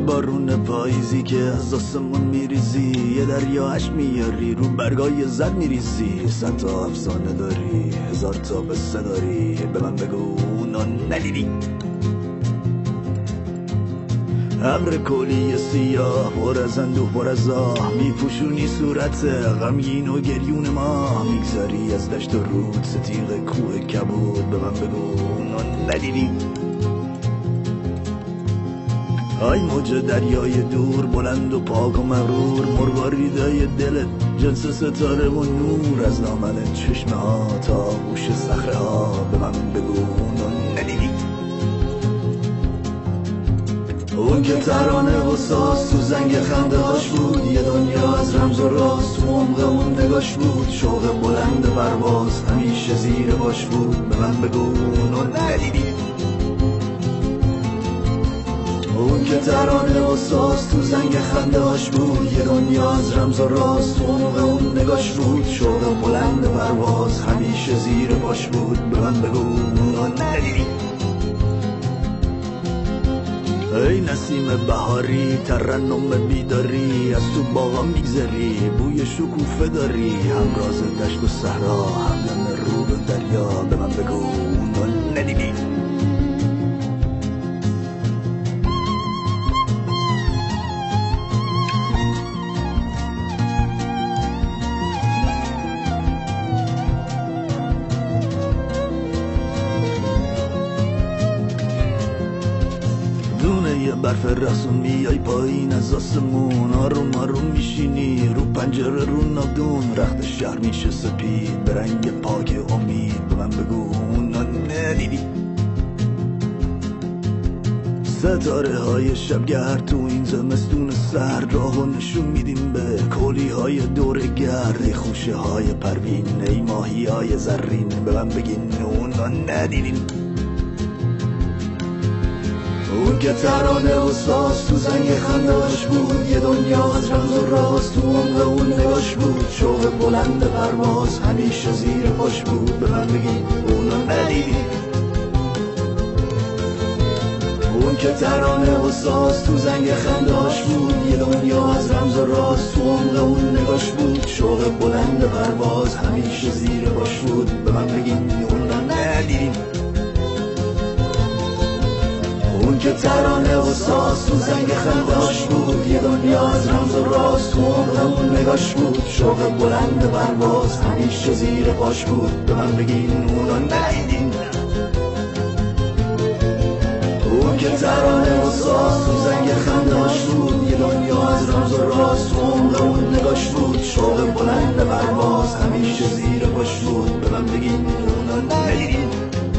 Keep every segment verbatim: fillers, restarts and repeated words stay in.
بارون پاییزی که از آسمون میریزی، یه دریاش میاری رو برگای زد میریزی. صد تا افسانه داری، هزار تا قصه داری، به من بگو اونو ندیدی. ابر کلی سیاه پر از اندوه پر از آه، میپوشونی صورت غمگین و گریون ما. میگذری از دشت و رود ستیغ کوه کبود، به من بگو اونو ندیدی. آی موج دریای دور بلند و پاک و مغرور، مرواریدای دلت جنس ستاره و نور. از دامن چشمه ها تا گوش صخره ها، به من بگو اونو ندیدی. اون که ترانه و ساز تو زنگ خنده هاش بود، یه دنیا از رمز و راز تو عمق اون نگاش بود. شوق بلند پرواز همیشه زیر باش بود، به من بگو اونو ندیدی. اون که ترانه و ساز تو زنگ خنده هاش بود، یه دنیا از رمز و راز تو عمق اون نگاش بود. شوق بلند پرواز همیشه زیر باش بود، به من بگو اونو ندیدی. ای نسیم بهاری ترنم بیداری، از تو باغا میگذری بوی شکوفه داری. هم راز دشت و صحرا هم نم رود و دریا، به من بگو اونو ندیدی. یه برف رسون میای پایین از آسمون، آروم آروم میشینی رو پنجره رو نادون. رخت شهر میشه سپید به رنگ پاک امید، به من بگو اونو ندیدی. ستاره های شبگرد تو این زمستون سرد، راهو نشون میدیم به کولی های دور گرد. ای خوشه های پروین ای ماهی های زرین، به من بگین اونو ندیدین. اون که ترانه و ساز تو زنگ خنداش بود، یه دنیا از رمز و راز تو عمق اون نگاش بود. شوق بلند پرواز همیشه زیر پاش بود، به من بگین اونو ندیدی. اون که ترانه و ساز تو زنگ خنداش بود، یه دنیا از رمز و راز تو عمق اون نگاش بود. شوق بلند پرواز همیشه زیر پاش بود، به من بگین اونو ندیدی. اون که ترانه و ساز تو زنگ خنداش بود، یه دنیا از رمز و راز تو عمق اون نگاش بود. شوق بلند پرواز همیشه زیر پاش بود، به من بگین اونو ندیدین. اون که ترانه و ساز تو زنگ خنداش بود، یه دنیا از رمز و راز تو عمق اون نگاش بود. شوق بلند پرواز همیشه زیر پاش بود، به من بگین اونو ندیدین.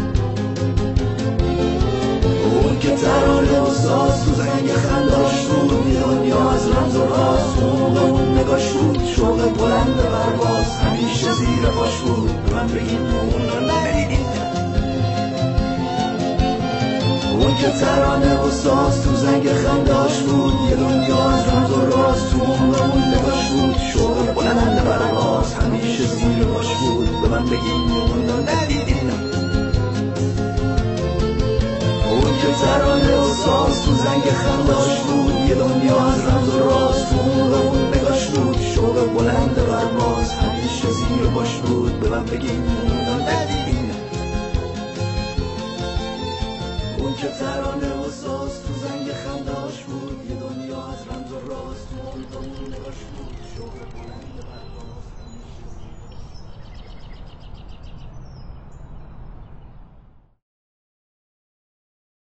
اون که ترانه و ساز تو زنگ خنداش بود، یه دنیا از رمز و راز تو عمق اون نگاش بود. شوق بلند پرواز همیشه زیر پاش بود، به من بگین اونو ندیدین. اون که ترانه و ساز تو زنگ خنداش بود، یه دنیا از رمز و راز تو عمق اون نگاش بود. شوق بلند پرواز همیشه زیر پاش بود، به من بگین اونو ندیدین. اون که ترانه و ساز تو زنگ خنداش بود، یه دنیا از رمز و راز تو عمق اون نگاش بود. شوق بلند پرواز همیشه زیر پاش بود، به من بگین اونو ندیدین. اون که